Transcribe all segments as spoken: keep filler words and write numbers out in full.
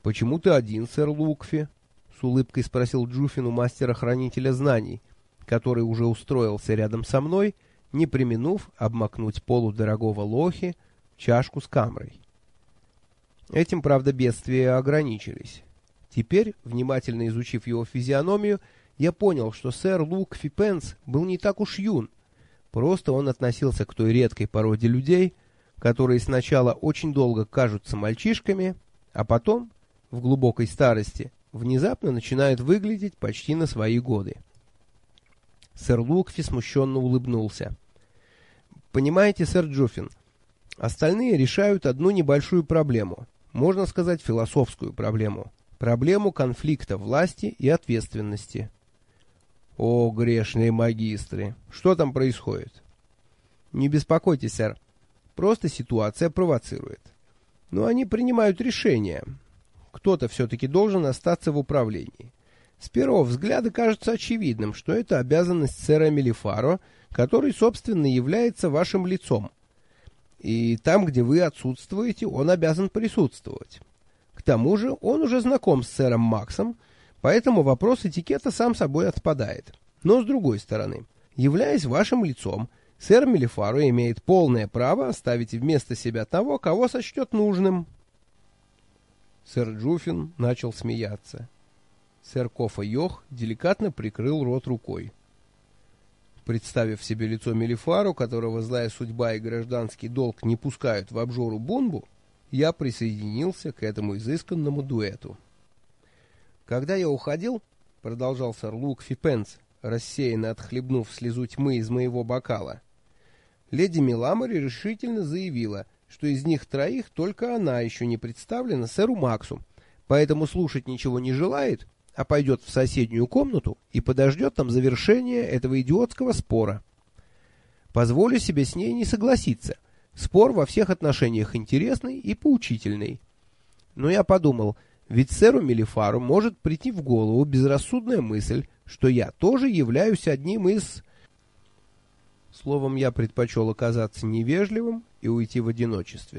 «Почему ты один, сэр Лукфи?» — с улыбкой спросил Джуфин у мастера-хранителя знаний, который уже устроился рядом со мной, не преминув обмакнуть полудорогого лохи в чашку с камрой. Этим, правда, бедствия ограничились. Теперь, внимательно изучив его физиономию, я понял, что сэр Лукфи Пенс был не так уж юн. Просто он относился к той редкой породе людей, которые сначала очень долго кажутся мальчишками, а потом, в глубокой старости, внезапно начинают выглядеть почти на свои годы. Сэр Лукфи смущенно улыбнулся. «Понимаете, сэр Джуфин, остальные решают одну небольшую проблему, можно сказать, философскую проблему, проблему конфликта власти и ответственности». «О, грешные магистры! Что там происходит?» «Не беспокойтесь, сэр. Просто ситуация провоцирует. Но они принимают решения. Кто-то все-таки должен остаться в управлении. С первого взгляда кажется очевидным, что это обязанность сэра Мелифаро, который, собственно, является вашим лицом. И там, где вы отсутствуете, он обязан присутствовать. К тому же он уже знаком с сэром Максом, поэтому вопрос этикета сам собой отпадает. Но, с другой стороны, являясь вашим лицом, сэр Мелифаро имеет полное право оставить вместо себя того, кого сочтет нужным». Сэр Джуфин начал смеяться. Сэр Кофа Йох деликатно прикрыл рот рукой. Представив себе лицо Мелифаро, которого злая судьба и гражданский долг не пускают в обжору Бунбу, я присоединился к этому изысканному дуэту. «Когда я уходил, — продолжал сэр Лукфи Пенс, рассеянно отхлебнув слезу тьмы из моего бокала, — леди Миламори решительно заявила, что из них троих только она еще не представлена сэру Максу, поэтому слушать ничего не желает, а пойдет в соседнюю комнату и подождет там завершения этого идиотского спора. Позволю себе с ней не согласиться. Спор во всех отношениях интересный и поучительный. Но я подумал, ведь сэру Мелифару может прийти в голову безрассудная мысль, что я тоже являюсь одним из... Словом, я предпочел оказаться невежливым и уйти в одиночестве.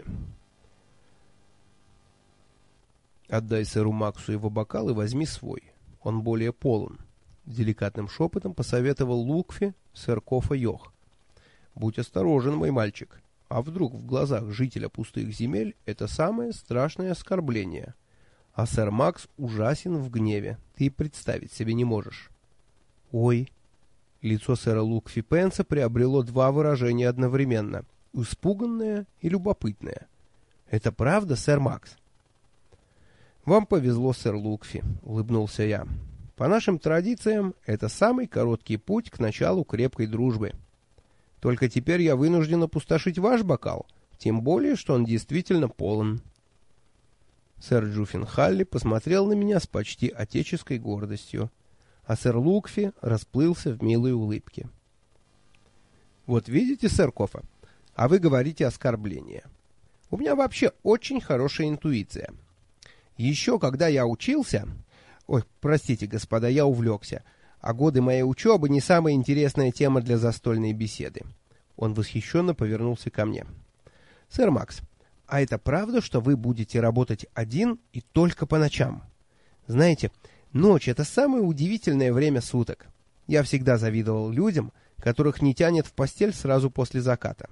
«Отдай сэру Максу его бокал и возьми свой. Он более полон», — деликатным шепотом посоветовал Лукфи сэр Кофа Йох. «Будь осторожен, мой мальчик. А вдруг в глазах жителя пустых земель это самое страшное оскорбление? А сэр Макс ужасен в гневе. Ты и представить себе не можешь». «Ой». Лицо сэра Лукфи Пенса приобрело два выражения одновременно — испуганное и любопытное. «Это правда, сэр Макс?» «Вам повезло, сэр Лукфи», — улыбнулся я. «По нашим традициям, это самый короткий путь к началу крепкой дружбы. Только теперь я вынужден опустошить ваш бокал, тем более, что он действительно полон». Сэр Джуфин Халли посмотрел на меня с почти отеческой гордостью, а сэр Лукфи расплылся в милой улыбке. «Вот видите, сэр Кофа, а вы говорите оскорбление. У меня вообще очень хорошая интуиция. Еще когда я учился... Ой, простите, господа, я увлекся. А годы моей учебы не самая интересная тема для застольной беседы». Он восхищенно повернулся ко мне. «Сэр Макс, а это правда, что вы будете работать один и только по ночам? Знаете, ночь — это самое удивительное время суток. Я всегда завидовал людям, которых не тянет в постель сразу после заката.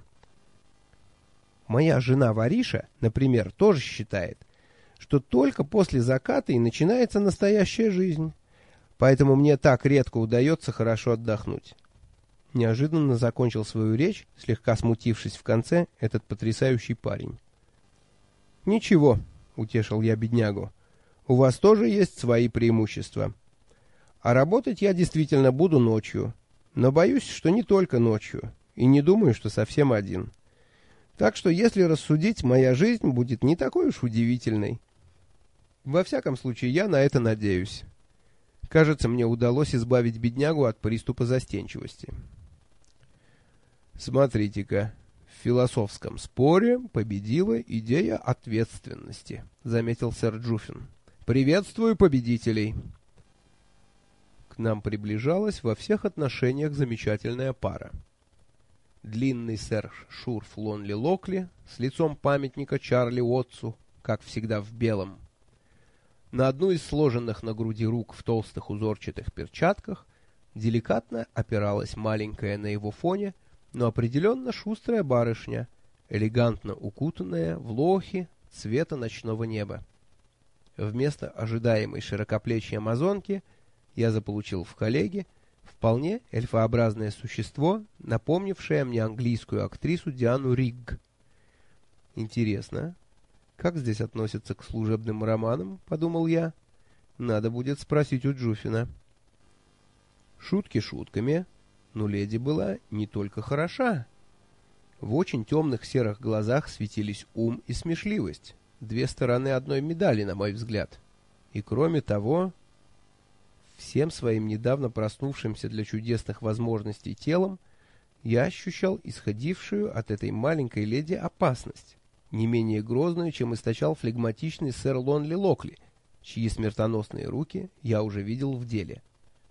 Моя жена Вариша, например, тоже считает, что только после заката и начинается настоящая жизнь. Поэтому мне так редко удается хорошо отдохнуть». Неожиданно закончил свою речь, слегка смутившись в конце, этот потрясающий парень. «Ничего», — утешил я беднягу, — «у вас тоже есть свои преимущества. А работать я действительно буду ночью, но боюсь, что не только ночью, и не думаю, что совсем один. Так что, если рассудить, моя жизнь будет не такой уж удивительной. Во всяком случае, я на это надеюсь». Кажется, мне удалось избавить беднягу от приступа застенчивости. «Смотрите-ка, в философском споре победила идея ответственности», — заметил сэр Джуфин. «Приветствую победителей». К нам приближалась во всех отношениях замечательная пара. Длинный сэр Шурф Лонли Локли с лицом памятника Чарли Уотсу, как всегда в белом. На одну из сложенных на груди рук в толстых узорчатых перчатках деликатно опиралась маленькая на его фоне, но определенно шустрая барышня, элегантно укутанная в лохи цвета ночного неба. Вместо ожидаемой широкоплечьей амазонки я заполучил в коллеге вполне эльфообразное существо, напомнившее мне английскую актрису Диану Ригг. Интересно, как здесь относятся к служебным романам, подумал я. Надо будет спросить у Джуфина. Шутки шутками, но леди была не только хороша. В очень темных серых глазах светились ум и смешливость. Две стороны одной медали, на мой взгляд. И кроме того, всем своим недавно проснувшимся для чудесных возможностей телом я ощущал исходившую от этой маленькой леди опасность, не менее грозную, чем источал флегматичный сэр Лонли Локли, чьи смертоносные руки я уже видел в деле.